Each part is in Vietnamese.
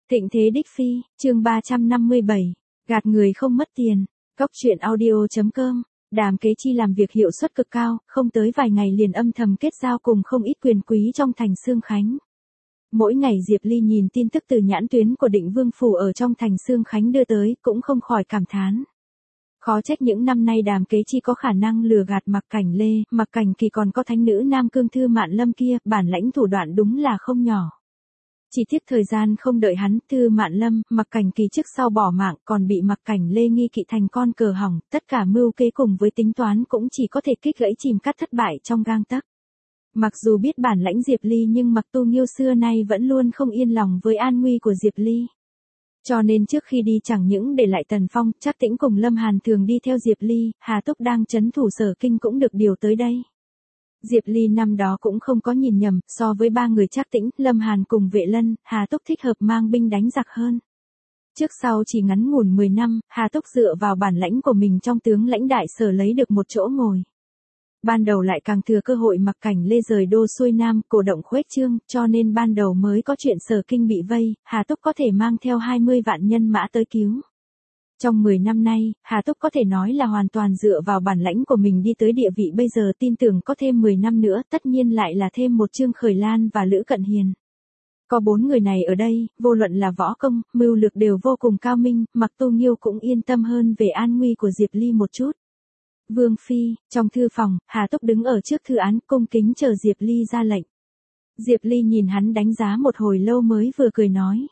Thịnh thế đích phi, chương 357, gạt người không mất tiền. Cóc truyện audio.com. Đàm Kế Chi làm việc hiệu suất cực cao, không tới vài ngày liền âm thầm kết giao cùng không ít quyền quý trong thành Xương Khánh. Mỗi ngày Diệp Ly nhìn tin tức từ nhãn tuyến của Định Vương phủ ở trong thành Xương Khánh đưa tới, cũng không khỏi cảm thán. Khó trách những năm nay Đàm Kế Chi có khả năng lừa gạt Mặc Cảnh Lê, Mặc Cảnh Kỳ còn có thánh nữ Nam Cương Thư Mạn Lâm kia, bản lãnh thủ đoạn đúng là không nhỏ. Chỉ tiếc thời gian không đợi hắn, Thư Mạn Lâm, Mặc Cảnh Kỳ trước sau bỏ mạng, còn bị Mặc Cảnh Lê nghi kỵ thành con cờ hỏng, tất cả mưu kế cùng với tính toán cũng chỉ có thể kích gãy chìm cắt thất bại trong gang tấc. Mặc dù biết bản lãnh Diệp Ly nhưng Mặc Tu Nghiêu xưa nay vẫn luôn không yên lòng với an nguy của Diệp Ly. Cho nên trước khi đi chẳng những để lại Tần Phong, Trác Tĩnh cùng Lâm Hàn thường đi theo Diệp Ly, Hà Túc đang trấn thủ Sở Kinh cũng được điều tới đây. Diệp Ly năm đó cũng không có nhìn nhầm, so với ba người Trác Tĩnh, Lâm Hàn cùng Vệ Lân, Hà Túc thích hợp mang binh đánh giặc hơn. Trước sau chỉ ngắn ngủn 10 năm, Hà Túc dựa vào bản lãnh của mình trong tướng lãnh đại sở lấy được một chỗ ngồi. Ban đầu lại càng thừa cơ hội Mặc Cảnh Lê rời đô xuôi nam, cổ động khuếch trương, cho nên ban đầu mới có chuyện Sở Kinh bị vây, Hà Túc có thể mang theo 20 vạn nhân mã tới cứu. Trong 10 năm nay, Hà Túc có thể nói là hoàn toàn dựa vào bản lãnh của mình đi tới địa vị bây giờ, tin tưởng có thêm 10 năm nữa, tất nhiên lại là thêm một Trương Khởi Lan và Lữ Cận Hiền. Có 4 người này ở đây, vô luận là võ công, mưu lược đều vô cùng cao minh, Mặc Tu Nghiêu cũng yên tâm hơn về an nguy của Diệp Ly một chút. Vương Phi, trong thư phòng, Hà Túc đứng ở trước thư án cung kính chờ Diệp Ly ra lệnh. Diệp Ly nhìn hắn đánh giá một hồi lâu mới vừa cười nói.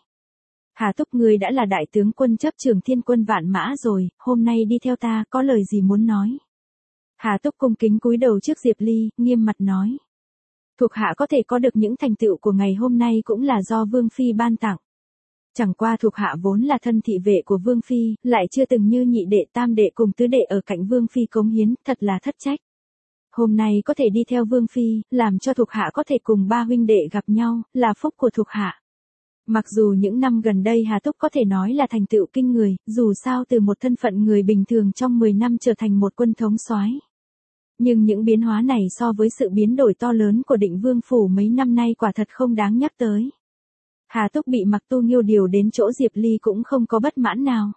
Hà Túc, ngươi đã là đại tướng quân chấp trưởng thiên quân vạn mã rồi, hôm nay đi theo ta, có lời gì muốn nói? Hà Túc cung kính cúi đầu trước Diệp Ly, nghiêm mặt nói. Thuộc hạ có thể có được những thành tựu của ngày hôm nay cũng là do Vương Phi ban tặng. Chẳng qua thuộc hạ vốn là thân thị vệ của Vương Phi, lại chưa từng như nhị đệ tam đệ cùng tứ đệ ở cạnh Vương Phi cống hiến, thật là thất trách. Hôm nay có thể đi theo Vương Phi, làm cho thuộc hạ có thể cùng ba huynh đệ gặp nhau, là phúc của thuộc hạ. Mặc dù những năm gần đây Hà Túc có thể nói là thành tựu kinh người, dù sao từ một thân phận người bình thường trong 10 năm trở thành một quân thống soái. Nhưng những biến hóa này so với sự biến đổi to lớn của Định Vương phủ mấy năm nay quả thật không đáng nhắc tới. Hà Túc bị Mặc Tu Nghiêu điều đến chỗ Diệp Ly cũng không có bất mãn nào.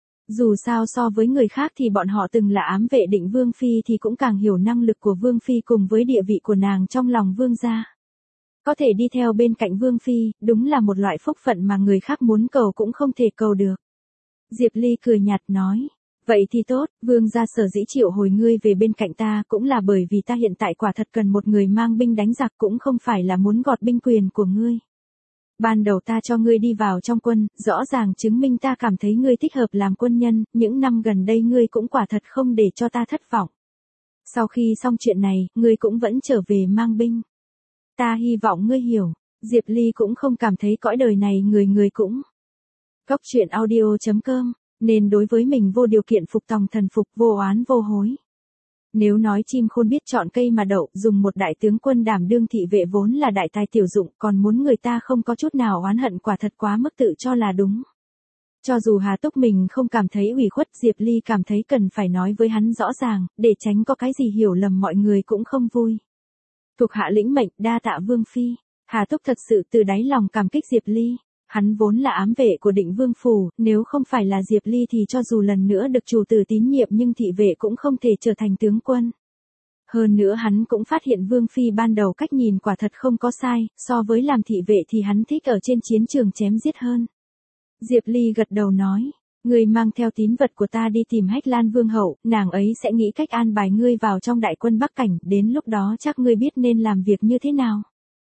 Dù sao so với người khác thì bọn họ từng là ám vệ Định Vương Phi thì cũng càng hiểu năng lực của Vương Phi cùng với địa vị của nàng trong lòng Vương gia. Có thể đi theo bên cạnh Vương Phi, đúng là một loại phúc phận mà người khác muốn cầu cũng không thể cầu được. Diệp Ly cười nhạt nói, vậy thì tốt, Vương gia sở dĩ triệu hồi ngươi về bên cạnh ta cũng là bởi vì ta hiện tại quả thật cần một người mang binh đánh giặc, cũng không phải là muốn gọt binh quyền của ngươi. Ban đầu ta cho ngươi đi vào trong quân, rõ ràng chứng minh ta cảm thấy ngươi thích hợp làm quân nhân, những năm gần đây ngươi cũng quả thật không để cho ta thất vọng. Sau khi xong chuyện này, ngươi cũng vẫn trở về mang binh. Ta hy vọng ngươi hiểu, Diệp Ly cũng không cảm thấy cõi đời này người người cũng. Cóc truyện audio.com, nên đối với mình vô điều kiện phục tòng thần phục, vô oán vô hối. Nếu nói chim khôn biết chọn cây mà đậu, dùng một đại tướng quân đảm đương thị vệ vốn là đại tài tiểu dụng, còn muốn người ta không có chút nào oán hận quả thật quá mức tự cho là đúng. Cho dù Hà Túc mình không cảm thấy ủy khuất, Diệp Ly cảm thấy cần phải nói với hắn rõ ràng, để tránh có cái gì hiểu lầm mọi người cũng không vui. Thuộc hạ lĩnh mệnh, đa tạ Vương Phi. Hà Túc thật sự từ đáy lòng cảm kích Diệp Ly. Hắn vốn là ám vệ của Định Vương phủ, nếu không phải là Diệp Ly thì cho dù lần nữa được chủ tử tín nhiệm nhưng thị vệ cũng không thể trở thành tướng quân. Hơn nữa hắn cũng phát hiện Vương Phi ban đầu cách nhìn quả thật không có sai, so với làm thị vệ thì hắn thích ở trên chiến trường chém giết hơn. Diệp Ly gật đầu nói, ngươi mang theo tín vật của ta đi tìm Hách Lan Vương hậu, nàng ấy sẽ nghĩ cách an bài ngươi vào trong đại quân Bắc Cảnh, đến lúc đó chắc ngươi biết nên làm việc như thế nào.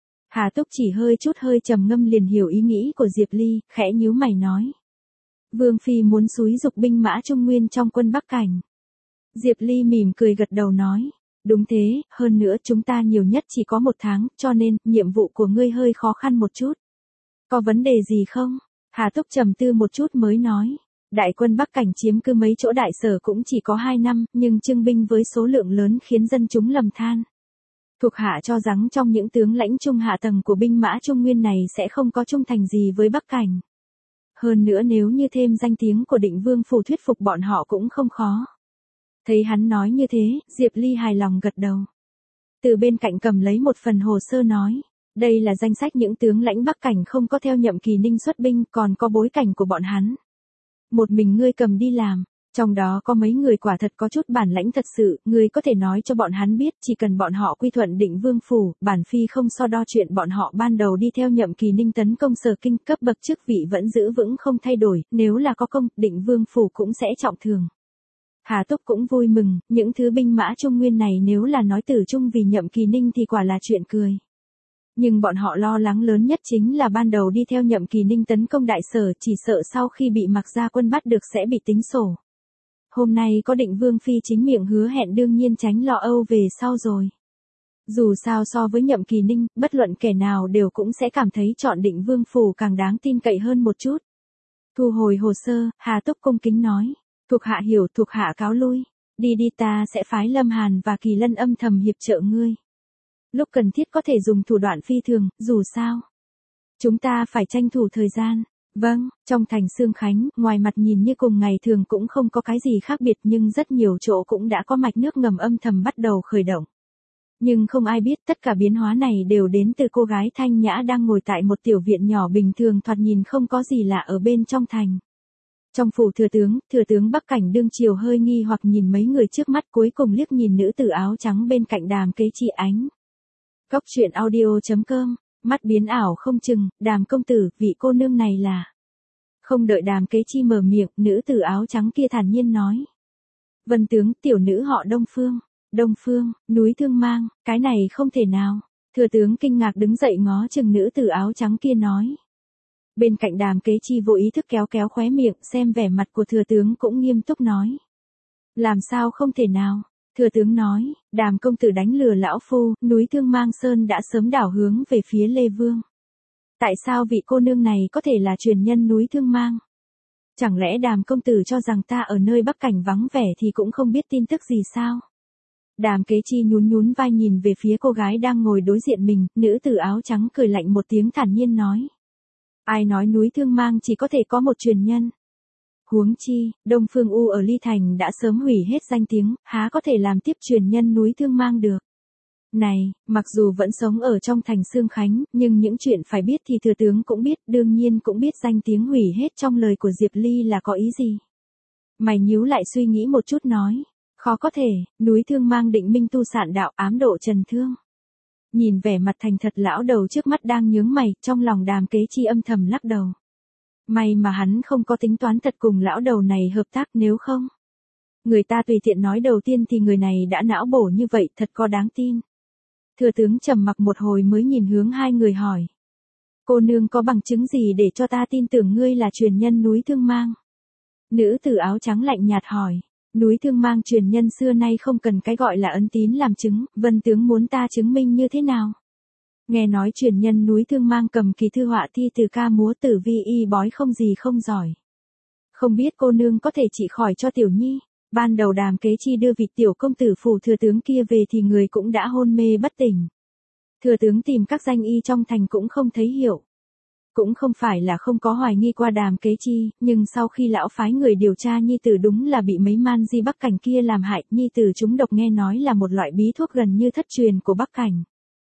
Hà Túc chỉ hơi trầm ngâm liền hiểu ý nghĩ của Diệp Ly, khẽ nhíu mày nói. Vương Phi muốn xúi dục binh mã Trung Nguyên trong quân Bắc Cảnh. Diệp Ly mỉm cười gật đầu nói, đúng thế, hơn nữa chúng ta nhiều nhất chỉ có 1 tháng, cho nên, nhiệm vụ của ngươi hơi khó khăn một chút. Có vấn đề gì không? Hà Túc trầm tư một chút mới nói. Đại quân Bắc Cảnh chiếm cứ mấy chỗ đại sở cũng chỉ có 2 năm, nhưng trưng binh với số lượng lớn khiến dân chúng lầm than. Thuộc hạ cho rằng trong những tướng lãnh trung hạ tầng của binh mã Trung Nguyên này sẽ không có trung thành gì với Bắc Cảnh. Hơn nữa nếu như thêm danh tiếng của Định Vương phủ thuyết phục bọn họ cũng không khó. Thấy hắn nói như thế, Diệp Ly hài lòng gật đầu. Từ bên cạnh cầm lấy một phần hồ sơ nói, Đây là danh sách những tướng lãnh Bắc Cảnh không có theo Nhậm Kỳ Ninh xuất binh, còn có bối cảnh của bọn hắn. Một mình ngươi cầm đi làm, trong đó có mấy người quả thật có chút bản lãnh thật sự, ngươi có thể nói cho bọn hắn biết, chỉ cần bọn họ quy thuận Định Vương phủ, bản phi không so đo chuyện bọn họ ban đầu đi theo Nhậm Kỳ Ninh tấn công Sở Kinh, cấp bậc chức vị vẫn giữ vững không thay đổi, nếu là có công, Định Vương phủ cũng sẽ trọng thường. Hà Túc cũng vui mừng, những thứ binh mã Trung Nguyên này nếu là nói tử trung vì Nhậm Kỳ Ninh thì quả là chuyện cười. Nhưng bọn họ lo lắng lớn nhất chính là ban đầu đi theo Nhậm Kỳ Ninh tấn công Đại Sở, chỉ sợ sau khi bị Mạc Gia quân bắt được sẽ bị tính sổ. Hôm nay có Định Vương phi chính miệng hứa hẹn, đương nhiên tránh lo âu về sau rồi. Dù sao so với Nhậm Kỳ Ninh, bất luận kẻ nào đều cũng sẽ cảm thấy chọn Định Vương phủ càng đáng tin cậy hơn một chút. Thu hồi hồ sơ, Hà Túc cung kính nói, thuộc hạ hiểu, thuộc hạ cáo lui, đi đi, ta sẽ phái Lâm Hàn và Kỳ Lân âm thầm hiệp trợ ngươi. Lúc cần thiết có thể dùng thủ đoạn phi thường, dù sao. Chúng ta phải tranh thủ thời gian. Vâng, trong thành Sương Khánh, ngoài mặt nhìn như cùng ngày thường cũng không có cái gì khác biệt, nhưng rất nhiều chỗ cũng đã có mạch nước ngầm âm thầm bắt đầu khởi động. Nhưng không ai biết tất cả biến hóa này đều đến từ cô gái thanh nhã đang ngồi tại một tiểu viện nhỏ bình thường thoạt nhìn không có gì lạ ở bên trong thành. Trong phủ thừa tướng Bắc Cảnh đương triều hơi nghi hoặc nhìn mấy người trước mắt, cuối cùng liếc nhìn nữ tử áo trắng bên cạnh Đàm Kế Chi ánh. Cốc truyện audio.com, mắt biến ảo không chừng, Đàm công tử, vị cô nương này là. Không đợi Đàm Kế Chi mở miệng, nữ tử áo trắng kia thản nhiên nói. Vân tướng, tiểu nữ họ Đông Phương. Đông Phương, núi Thương Mang, cái này không thể nào. Thừa tướng kinh ngạc đứng dậy ngó chừng nữ tử áo trắng kia nói. Bên cạnh Đàm Kế Chi vô ý thức kéo kéo khóe miệng, xem vẻ mặt của thừa tướng cũng nghiêm túc nói. Làm sao không thể nào? Thừa tướng nói, Đàm công tử đánh lừa lão phu, núi Thương Mang Sơn đã sớm đảo hướng về phía Lê Vương. Tại sao vị cô nương này có thể là truyền nhân núi Thương Mang? Chẳng lẽ Đàm công tử cho rằng ta ở nơi Bắc Cảnh vắng vẻ thì cũng không biết tin tức gì sao? Đàm Kế Chi nhún nhún vai nhìn về phía cô gái đang ngồi đối diện mình, nữ tử áo trắng cười lạnh một tiếng thản nhiên nói. Ai nói núi Thương Mang chỉ có thể có một truyền nhân? Huống chi, Đông Phương U ở Ly Thành đã sớm hủy hết danh tiếng, há có thể làm tiếp truyền nhân núi Thương Mang được. Này, mặc dù vẫn sống ở trong thành Sương Khánh, nhưng những chuyện phải biết thì thừa tướng cũng biết, đương nhiên cũng biết danh tiếng hủy hết trong lời của Diệp Ly là có ý gì. Mày nhíu lại suy nghĩ một chút nói, khó có thể, núi Thương Mang định minh tu sạn đạo, ám độ trần thương. Nhìn vẻ mặt thành thật lão đầu trước mắt đang nhướng mày, trong lòng Đàm Kế Chi âm thầm lắc đầu. May mà hắn không có tính toán thật cùng lão đầu này hợp tác, nếu không. Người ta tùy tiện nói đầu tiên thì người này đã não bổ như vậy, thật có đáng tin. Thừa tướng trầm mặc một hồi mới nhìn hướng hai người hỏi. Cô nương có bằng chứng gì để cho ta tin tưởng ngươi là truyền nhân núi Thương Mang? Nữ tử áo trắng lạnh nhạt hỏi. Núi Thương Mang truyền nhân xưa nay không cần cái gọi là ấn tín làm chứng, Vân tướng muốn ta chứng minh như thế nào? Nghe nói truyền nhân núi Thương Mang cầm kỳ thư họa thi từ ca múa tử vi y bói không gì không giỏi. Không biết cô nương có thể trị khỏi cho tiểu nhi. Ban đầu Đàm Kế Chi đưa vị tiểu công tử phủ thừa tướng kia về thì người cũng đã hôn mê bất tỉnh. Thừa tướng tìm các danh y trong thành cũng không thấy hiệu. Cũng không phải là không có hoài nghi qua Đàm Kế Chi, nhưng sau khi lão phái người điều tra nhi tử đúng là bị mấy man di Bắc Cảnh kia làm hại, nhi tử chúng độc nghe nói là một loại bí thuốc gần như thất truyền của Bắc Cảnh.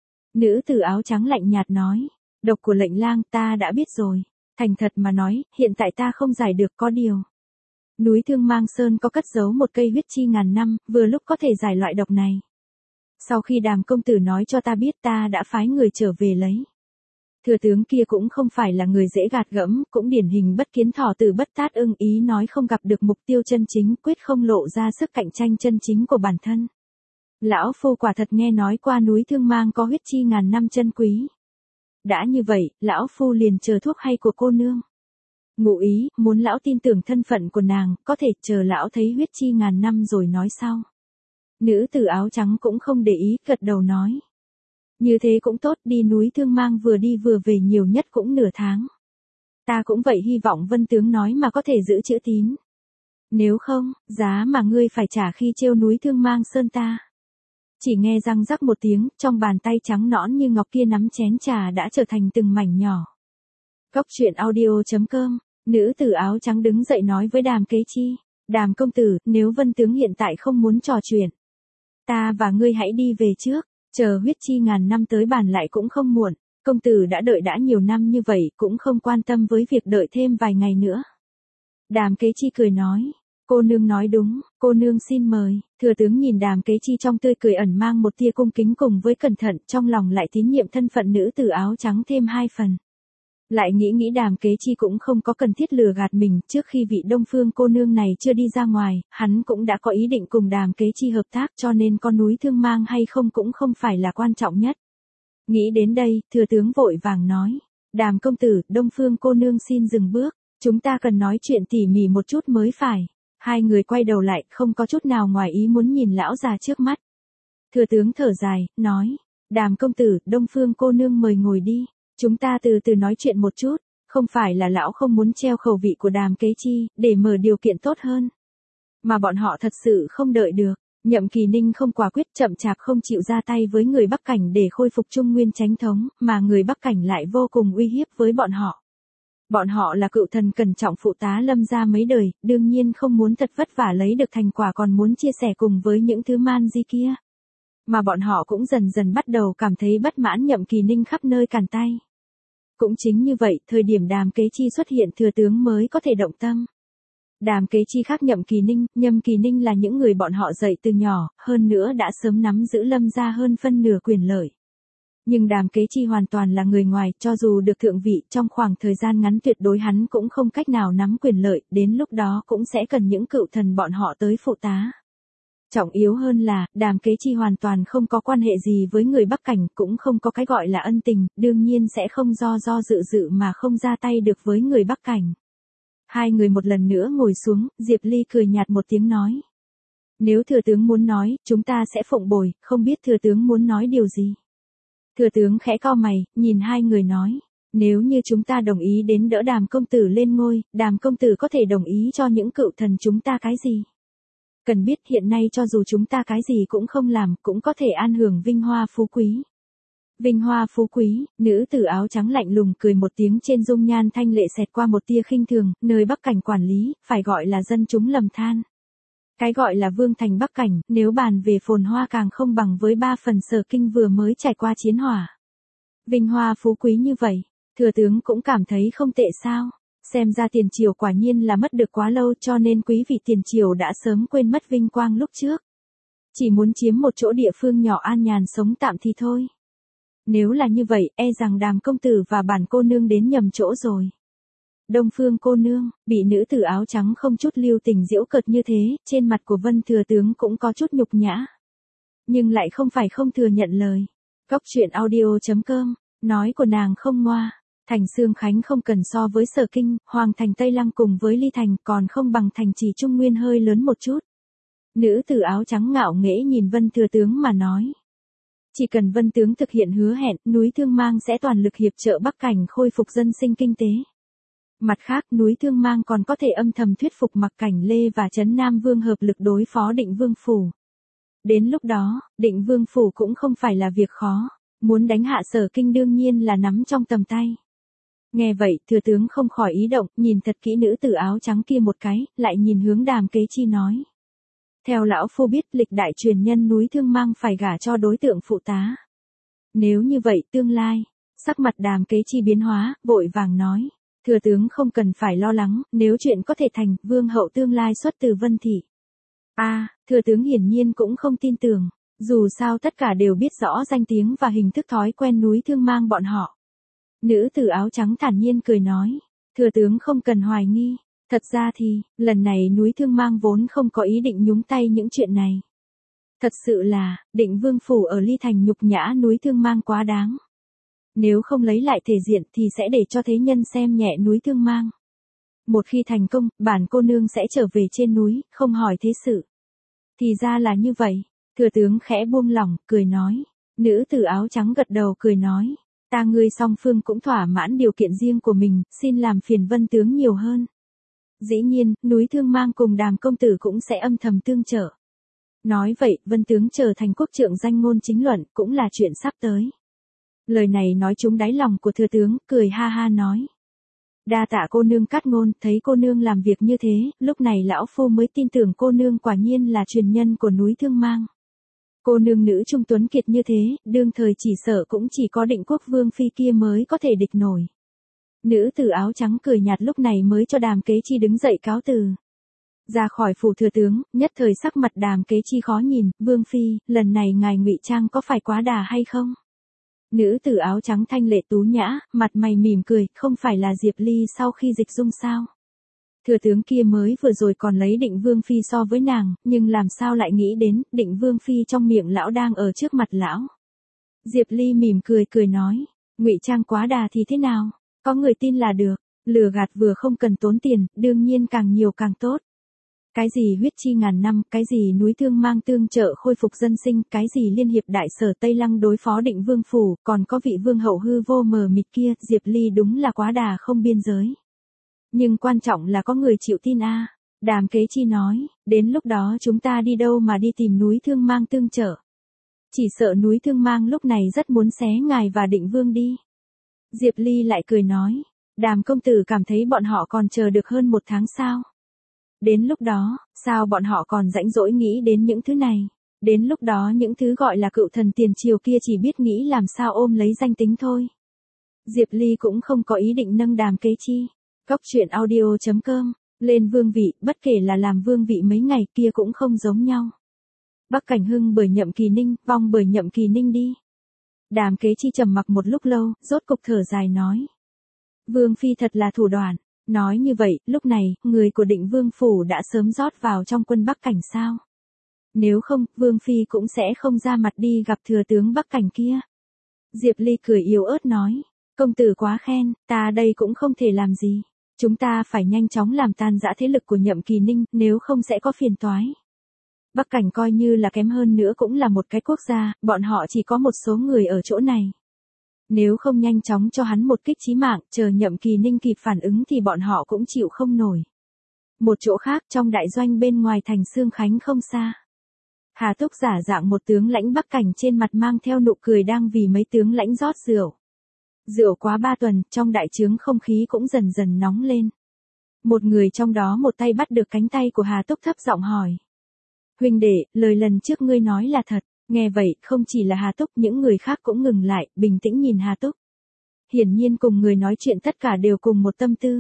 Nữ tử áo trắng lạnh nhạt nói, độc của lệnh lang ta đã biết rồi, thành thật mà nói, hiện tại ta không giải được có điều. Núi Thương Mang Sơn có cất giấu một cây huyết chi ngàn năm, vừa lúc có thể giải loại độc này. Sau khi Đàm công tử nói cho ta biết ta đã phái người trở về lấy. Thừa tướng kia cũng không phải là người dễ gạt gẫm, cũng điển hình bất kiến thỏ tử bất tát ưng ý nói không gặp được mục tiêu chân chính, quyết không lộ ra sức cạnh tranh chân chính của bản thân. Lão phu quả thật nghe nói qua núi Thương Mang có huyết chi ngàn năm chân quý. Đã như vậy, lão phu liền chờ thuốc hay của cô nương. Ngụ ý, muốn lão tin tưởng thân phận của nàng, có thể chờ lão thấy huyết chi ngàn năm rồi nói sau. Nữ tử áo trắng cũng không để ý, gật đầu nói. Như thế cũng tốt, đi núi Thương Mang vừa đi vừa về nhiều nhất cũng nửa tháng. Ta cũng vậy, hy vọng Vân tướng nói mà có thể giữ chữ tín. Nếu không, giá mà ngươi phải trả khi trêu núi Thương Mang Sơn ta. Chỉ nghe răng rắc một tiếng, trong bàn tay trắng nõn như ngọc kia nắm chén trà đã trở thành từng mảnh nhỏ. Cốc truyện audio.com, nữ tử áo trắng đứng dậy nói với Đàm Kế Chi. Đàm công tử, nếu Vân tướng hiện tại không muốn trò chuyện, ta và ngươi hãy đi về trước, chờ huyết chi ngàn năm tới bàn lại cũng không muộn. Công tử đã đợi đã nhiều năm như vậy cũng không quan tâm với việc đợi thêm vài ngày nữa. Đàm Kế Chi cười nói. Cô nương nói đúng, cô nương xin mời. Thừa tướng nhìn Đàm Kế Chi trong tươi cười ẩn mang một tia cung kính cùng với cẩn thận, trong lòng lại tín nhiệm thân phận nữ tử áo trắng thêm 2 phần. Lại nghĩ Đàm Kế Chi cũng không có cần thiết lừa gạt mình, trước khi vị Đông Phương cô nương này chưa đi ra ngoài, hắn cũng đã có ý định cùng Đàm Kế Chi hợp tác, cho nên con núi Thương Mang hay không cũng không phải là quan trọng nhất. Nghĩ đến đây, thừa tướng vội vàng nói. Đàm công tử, Đông Phương cô nương xin dừng bước, chúng ta cần nói chuyện tỉ mỉ một chút mới phải. Hai người quay đầu lại, không có chút nào ngoài ý muốn nhìn lão già trước mắt. Thừa tướng thở dài, nói. Đàm công tử, Đông Phương cô nương mời ngồi đi. Chúng ta từ từ nói chuyện một chút, không phải là lão không muốn treo khẩu vị của Đàm Kế Chi, để mở điều kiện tốt hơn. Mà bọn họ thật sự không đợi được, Nhậm Kỳ Ninh không quả quyết chậm chạp không chịu ra tay với người Bắc Cảnh để khôi phục Trung Nguyên Chánh thống, mà người Bắc Cảnh lại vô cùng uy hiếp với bọn họ. Bọn họ là cựu thần cẩn trọng phụ tá Lâm gia mấy đời, đương nhiên không muốn thật vất vả lấy được thành quả còn muốn chia sẻ cùng với những thứ man di kia. Mà bọn họ cũng dần dần bắt đầu cảm thấy bất mãn Nhậm Kỳ Ninh khắp nơi càn tay. Cũng chính như vậy, thời điểm Đàm Kế Chi xuất hiện thừa tướng mới có thể động tâm. Đàm Kế Chi khác Nhậm Kỳ Ninh là những người bọn họ dạy từ nhỏ, hơn nữa đã sớm nắm giữ Lâm gia hơn phân nửa quyền lợi. Nhưng Đàm Kế Chi hoàn toàn là người ngoài, cho dù được thượng vị trong khoảng thời gian ngắn tuyệt đối hắn cũng không cách nào nắm quyền lợi, đến lúc đó cũng sẽ cần những cựu thần bọn họ tới phụ tá. Trọng yếu hơn là, Đàm Kế Chi hoàn toàn không có quan hệ gì với người Bắc Cảnh, cũng không có cái gọi là ân tình, đương nhiên sẽ không do dự mà không ra tay được với người Bắc Cảnh. Hai người một lần nữa ngồi xuống, Diệp Ly cười nhạt một tiếng nói. Nếu thừa tướng muốn nói, chúng ta sẽ phụng bồi, không biết thừa tướng muốn nói điều gì. Thừa tướng khẽ cau mày, nhìn hai người nói. Nếu như chúng ta đồng ý đến đỡ Đàm công tử lên ngôi, Đàm công tử có thể đồng ý cho những cựu thần chúng ta cái gì? Cần biết hiện nay cho dù chúng ta cái gì cũng không làm, cũng có thể an hưởng vinh hoa phú quý. Vinh hoa phú quý, nữ tử áo trắng lạnh lùng cười một tiếng, trên dung nhan thanh lệ xẹt qua một tia khinh thường, nơi Bắc Cảnh quản lý, phải gọi là dân chúng lầm than. Cái gọi là vương thành Bắc Cảnh, nếu bàn về phồn hoa càng không bằng với 3 phần Sở Kinh vừa mới trải qua chiến hỏa. Vinh hoa phú quý như vậy, thừa tướng cũng cảm thấy không tệ sao? Xem ra tiền triều quả nhiên là mất được quá lâu, cho nên quý vị tiền triều đã sớm quên mất vinh quang lúc trước. Chỉ muốn chiếm một chỗ địa phương nhỏ an nhàn sống tạm thì thôi. Nếu là như vậy, e rằng Đàm công tử và bản cô nương đến nhầm chỗ rồi. Đông Phương cô nương, bị nữ tử áo trắng không chút lưu tình giễu cợt như thế, trên mặt của Vân thừa tướng cũng có chút nhục nhã. Nhưng lại không phải không thừa nhận lời. Góc truyện audio.com, nói của nàng không ngoa. Thành Xương Khánh không cần so với Sở Kinh, Hoàng thành Tây Lăng cùng với Ly thành còn không bằng thành trì Trung Nguyên hơi lớn một chút. Nữ tử áo trắng ngạo nghễ nhìn Vân thừa tướng mà nói. Chỉ cần Vân tướng thực hiện hứa hẹn, núi Thương Mang sẽ toàn lực hiệp trợ Bắc Cảnh khôi phục dân sinh kinh tế. Mặt khác, núi Thương Mang còn có thể âm thầm thuyết phục Mặc Cảnh Lê và Trấn Nam Vương hợp lực đối phó Định Vương phủ. Đến lúc đó, Định Vương phủ cũng không phải là việc khó, muốn đánh hạ Sở Kinh đương nhiên là nắm trong tầm tay. Nghe vậy, thừa tướng không khỏi ý động, nhìn thật kỹ nữ tử áo trắng kia một cái, lại nhìn hướng Đàm Kế Chi nói. Theo lão phu biết, lịch đại truyền nhân núi Thương Mang phải gả cho đối tượng phụ tá. Nếu như vậy, tương lai, sắc mặt Đàm Kế Chi biến hóa, vội vàng nói. Thừa tướng không cần phải lo lắng, nếu chuyện có thể thành, vương hậu tương lai xuất từ Vân thị. Thừa tướng hiển nhiên cũng không tin tưởng, dù sao tất cả đều biết rõ danh tiếng và hình thức thói quen núi Thương Mang bọn họ. Nữ tử áo trắng thản nhiên cười nói, thừa tướng không cần hoài nghi, thật ra thì, lần này núi Thương Mang vốn không có ý định nhúng tay những chuyện này. Thật sự là, Định Vương phủ ở Ly thành nhục nhã núi Thương Mang quá đáng. Nếu không lấy lại thể diện thì sẽ để cho thế nhân xem nhẹ núi Thương Mang. Một khi thành công, bản cô nương sẽ trở về trên núi, không hỏi thế sự. Thì ra là như vậy, thừa tướng khẽ buông lỏng, cười nói. Nữ tử áo trắng gật đầu cười nói. Ta ngươi song phương cũng thỏa mãn điều kiện riêng của mình, xin làm phiền Vân tướng nhiều hơn. Dĩ nhiên, núi Thương Mang cùng Đàm công tử cũng sẽ âm thầm tương trợ. Nói vậy, Vân tướng trở thành quốc trượng danh ngôn chính luận, cũng là chuyện sắp tới. Lời này nói trúng đáy lòng của thừa tướng, cười ha ha nói. Đa tạ cô nương cát ngôn, thấy cô nương làm việc như thế, lúc này lão phu mới tin tưởng cô nương quả nhiên là truyền nhân của núi Thương Mang. Cô nương nữ trung tuấn kiệt như thế, đương thời chỉ sợ cũng chỉ có Định Quốc vương phi kia mới có thể địch nổi. Nữ tử áo trắng cười nhạt lúc này mới cho Đàm Kế Chi đứng dậy cáo từ. Ra khỏi phủ thừa tướng, nhất thời sắc mặt Đàm Kế Chi khó nhìn, vương phi, lần này ngài ngụy trang có phải quá đà hay không? Nữ tử áo trắng thanh lệ tú nhã, mặt mày mỉm cười, không phải là Diệp Ly sau khi dịch dung sao? Thừa tướng kia mới vừa rồi còn lấy Định vương phi so với nàng, nhưng làm sao lại nghĩ đến, Định vương phi trong miệng lão đang ở trước mặt lão. Diệp Ly mỉm cười nói, ngụy trang quá đà thì thế nào? Có người tin là được, lừa gạt vừa không cần tốn tiền, đương nhiên càng nhiều càng tốt. Cái gì huyết chi ngàn năm, cái gì núi thương mang tương trợ khôi phục dân sinh, cái gì liên hiệp đại sở Tây Lăng đối phó Định vương phủ, còn có vị vương hậu hư vô mờ mịt kia, Diệp Ly đúng là quá đà không biên giới. Nhưng quan trọng là có người chịu tin a. Đàm Kế Chi nói, đến lúc đó chúng ta đi đâu mà đi tìm núi thương mang tương trợ. Chỉ sợ núi thương mang lúc này rất muốn xé ngài và Định vương đi. Diệp Ly lại cười nói, Đàm công tử cảm thấy bọn họ còn chờ được hơn 1 tháng sao? Đến lúc đó, sao bọn họ còn rãnh rỗi nghĩ đến những thứ này? Đến lúc đó những thứ gọi là cựu thần tiền triều kia chỉ biết nghĩ làm sao ôm lấy danh tính thôi. Diệp Ly cũng không có ý định nâng Đàm Kế Chi. Cóc truyện audio.com, lên vương vị, bất kể là làm vương vị mấy ngày kia cũng không giống nhau. Bắc Cảnh hưng bởi Nhậm Kỳ Ninh, vong bởi Nhậm Kỳ Ninh đi. Đàm Kế Chi trầm mặc một lúc lâu, rốt cục thở dài nói. Vương phi thật là thủ đoạn. Nói như vậy, lúc này, người của Định vương phủ đã sớm rót vào trong quân Bắc Cảnh sao? Nếu không, vương phi cũng sẽ không ra mặt đi gặp thừa tướng Bắc Cảnh kia. Diệp Ly cười yếu ớt nói. Công tử quá khen, ta đây cũng không thể làm gì. Chúng ta phải nhanh chóng làm tan rã thế lực của Nhậm Kỳ Ninh, nếu không sẽ có phiền toái. Bắc Cảnh coi như là kém hơn nữa cũng là một cái quốc gia, bọn họ chỉ có một số người ở chỗ này. Nếu không nhanh chóng cho hắn một kích chí mạng, chờ Nhậm Kỳ Ninh kịp phản ứng thì bọn họ cũng chịu không nổi. Một chỗ khác trong đại doanh bên ngoài thành Xương Khánh không xa. Hà Túc giả dạng một tướng lãnh Bắc Cảnh trên mặt mang theo nụ cười đang vì mấy tướng lãnh rót rượu. Rượu quá 3 tuần, trong đại trướng không khí cũng dần dần nóng lên. Một người trong đó một tay bắt được cánh tay của Hà Túc thấp giọng hỏi. Huynh đệ, lời lần trước ngươi nói là thật. Nghe vậy, không chỉ là Hà Túc, những người khác cũng ngừng lại, bình tĩnh nhìn Hà Túc. Hiển nhiên cùng người nói chuyện tất cả đều cùng một tâm tư.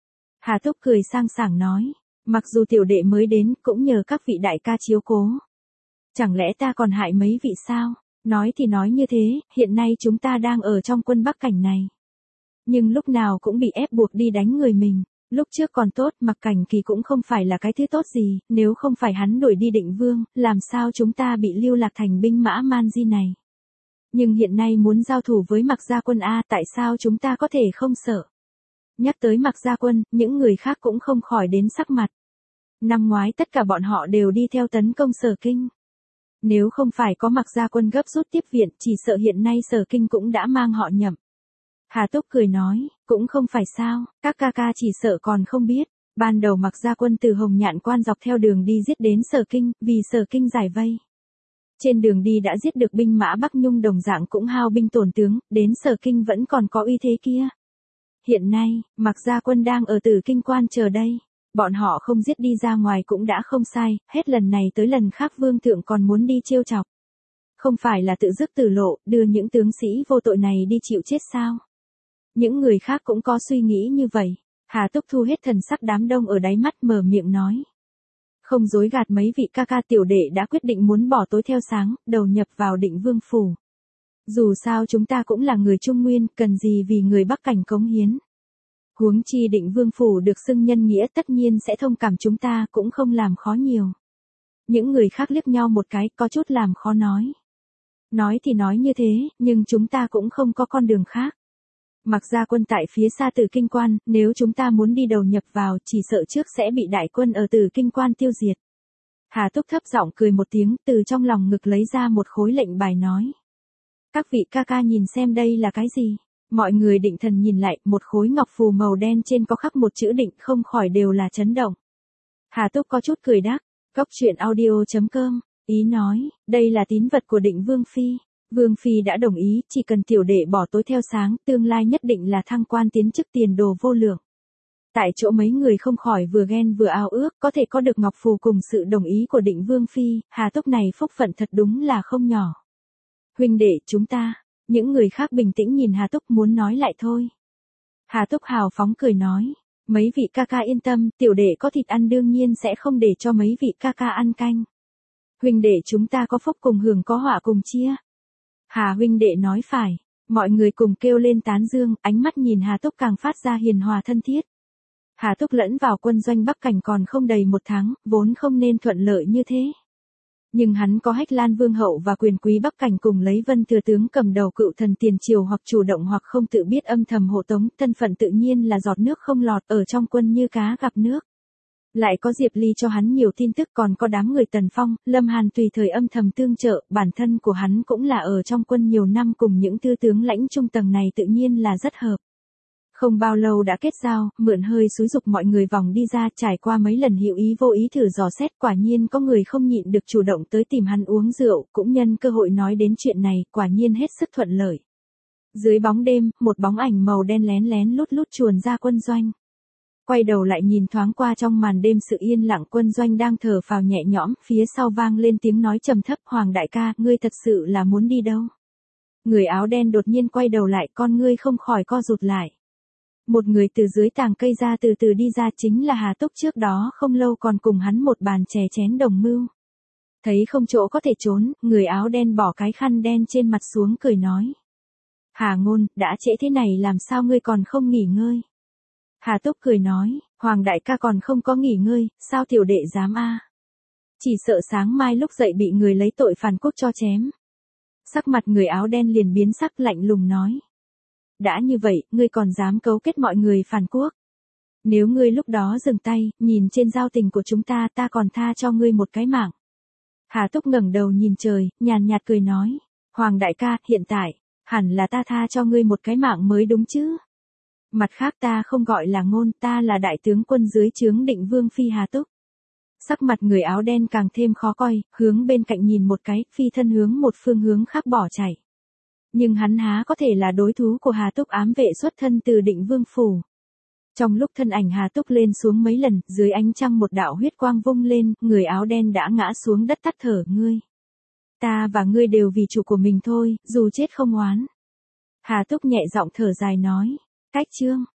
Hà Túc cười sang sảng nói, mặc dù tiểu đệ mới đến, cũng nhờ các vị đại ca chiếu cố. Chẳng lẽ ta còn hại mấy vị sao? Nói thì nói như thế, hiện nay chúng ta đang ở trong quân Bắc Cảnh này. Nhưng lúc nào cũng bị ép buộc đi đánh người mình. Lúc trước còn tốt, Mặc Cảnh Kỳ cũng không phải là cái thứ tốt gì, nếu không phải hắn đuổi đi Định vương, làm sao chúng ta bị lưu lạc thành binh mã man di này. Nhưng hiện nay muốn giao thủ với Mặc Gia Quân a, tại sao chúng ta có thể không sợ? Nhắc tới Mặc Gia Quân, những người khác cũng không khỏi đến sắc mặt. Năm ngoái tất cả bọn họ đều đi theo tấn công Sở Kinh. Nếu không phải có Mặc Gia Quân gấp rút tiếp viện, chỉ sợ hiện nay Sở Kinh cũng đã mang họ Nhậm. Hà Túc cười nói, cũng không phải sao, các ca ca chỉ sợ còn không biết. Ban đầu Mặc Gia Quân từ Hồng Nhạn Quan dọc theo đường đi giết đến Sở Kinh, vì Sở Kinh giải vây. Trên đường đi đã giết được binh mã Bắc Nhung đồng dạng cũng hao binh tổn tướng, đến Sở Kinh vẫn còn có uy thế kia. Hiện nay, Mặc Gia Quân đang ở Tử Kinh Quan chờ đây. Bọn họ không giết đi ra ngoài cũng đã không sai, hết lần này tới lần khác vương thượng còn muốn đi trêu chọc. Không phải là tự dứt tử lộ, đưa những tướng sĩ vô tội này đi chịu chết sao? Những người khác cũng có suy nghĩ như vậy. Hà Túc thu hết thần sắc đám đông ở đáy mắt mở miệng nói. Không dối gạt mấy vị ca ca, tiểu đệ đã quyết định muốn bỏ tối theo sáng, đầu nhập vào Định vương phủ. Dù sao chúng ta cũng là người Trung Nguyên, cần gì vì người Bắc Cảnh cống hiến. Huống chi Định vương phủ được xưng nhân nghĩa tất nhiên sẽ thông cảm chúng ta, cũng không làm khó nhiều. Những người khác liếc nhau một cái, có chút làm khó nói. Nói thì nói như thế, nhưng chúng ta cũng không có con đường khác. Mặc Gia Quân tại phía xa Tử Kinh Quan, nếu chúng ta muốn đi đầu nhập vào, chỉ sợ trước sẽ bị đại quân ở Tử Kinh Quan tiêu diệt. Hà Túc thấp giọng cười một tiếng, từ trong lòng ngực lấy ra một khối lệnh bài nói. Các vị ca ca nhìn xem đây là cái gì? Mọi người định thần nhìn lại, một khối ngọc phù màu đen trên có khắc một chữ Định, không khỏi đều là chấn động. Hà Túc có chút cười đắc, cóc truyện audio.com, ý nói, đây là tín vật của Định vương phi. Vương phi đã đồng ý, chỉ cần tiểu đệ bỏ tối theo sáng, tương lai nhất định là thăng quan tiến chức tiền đồ vô lượng. Tại chỗ mấy người không khỏi vừa ghen vừa ao ước, có thể có được Ngọc Phù cùng sự đồng ý của Định Vương Phi, Hà Túc này phúc phận thật đúng là không nhỏ. Huynh đệ chúng ta, những người khác bình tĩnh nhìn Hà Túc muốn nói lại thôi. Hà Túc hào phóng cười nói, mấy vị ca ca yên tâm, tiểu đệ có thịt ăn đương nhiên sẽ không để cho mấy vị ca ca ăn canh. Huynh đệ chúng ta có phúc cùng hưởng có họa cùng chia. Hà huynh đệ nói phải, mọi người cùng kêu lên tán dương, ánh mắt nhìn Hà Túc càng phát ra hiền hòa thân thiết. Hà Túc lẫn vào quân doanh Bắc Cảnh còn không đầy 1 tháng, vốn không nên thuận lợi như thế. Nhưng hắn có Hách Lan Vương hậu và quyền quý Bắc Cảnh cùng lấy Vân thừa tướng cầm đầu cựu thần tiền triều hoặc chủ động hoặc không tự biết âm thầm hộ tống, thân phận tự nhiên là giọt nước không lọt ở trong quân như cá gặp nước. Lại có Diệp Ly cho hắn nhiều tin tức, còn có đám người Tần Phong, Lâm Hàn tùy thời âm thầm tương trợ, bản thân của hắn cũng là ở trong quân nhiều năm cùng những tư tướng lãnh trung tầng này tự nhiên là rất hợp. Không bao lâu đã kết giao, mượn hơi xúi dục mọi người vòng đi ra, trải qua mấy lần hữu ý vô ý thử dò xét, quả nhiên có người không nhịn được chủ động tới tìm hắn uống rượu, cũng nhân cơ hội nói đến chuyện này, quả nhiên hết sức thuận lợi. Dưới bóng đêm, một bóng ảnh màu đen lén lén lút lút chuồn ra quân doanh. Quay đầu lại nhìn thoáng qua trong màn đêm sự yên lặng, quân doanh đang thở phào nhẹ nhõm, phía sau vang lên tiếng nói trầm thấp, Hoàng đại ca, ngươi thật sự là muốn đi đâu? Người áo đen đột nhiên quay đầu lại, con ngươi không khỏi co rụt lại. Một người từ dưới tàng cây ra từ từ đi ra, chính là Hà Túc, trước đó không lâu còn cùng hắn một bàn chè chén đồng mưu. Thấy không chỗ có thể trốn, người áo đen bỏ cái khăn đen trên mặt xuống cười nói. Hà Ngôn, đã trễ thế này làm sao ngươi còn không nghỉ ngơi? Hà Túc cười nói, Hoàng đại ca còn không có nghỉ ngơi, sao tiểu đệ dám a? Chỉ sợ sáng mai lúc dậy bị người lấy tội phản quốc cho chém. Sắc mặt người áo đen liền biến sắc, lạnh lùng nói. Đã như vậy, ngươi còn dám cấu kết mọi người phản quốc. Nếu ngươi lúc đó dừng tay, nhìn trên giao tình của chúng ta, ta còn tha cho ngươi một cái mạng. Hà Túc ngẩng đầu nhìn trời, nhàn nhạt cười nói. Hoàng đại ca, hiện tại, hẳn là ta tha cho ngươi một cái mạng mới đúng chứ. Mặt khác ta không gọi là Ngôn, ta là đại tướng quân dưới trướng Định Vương Phi Hà Túc. Sắc mặt người áo đen càng thêm khó coi, hướng bên cạnh nhìn một cái, phi thân hướng một phương hướng khác bỏ chạy. Nhưng hắn há có thể là đối thủ của Hà Túc, ám vệ xuất thân từ Định Vương Phủ. Trong lúc thân ảnh Hà Túc lên xuống mấy lần, dưới ánh trăng một đạo huyết quang vung lên, người áo đen đã ngã xuống đất tắt thở. Ngươi. Ta và ngươi đều vì chủ của mình thôi, dù chết không oán. Hà Túc nhẹ giọng thở dài nói. Cách chương.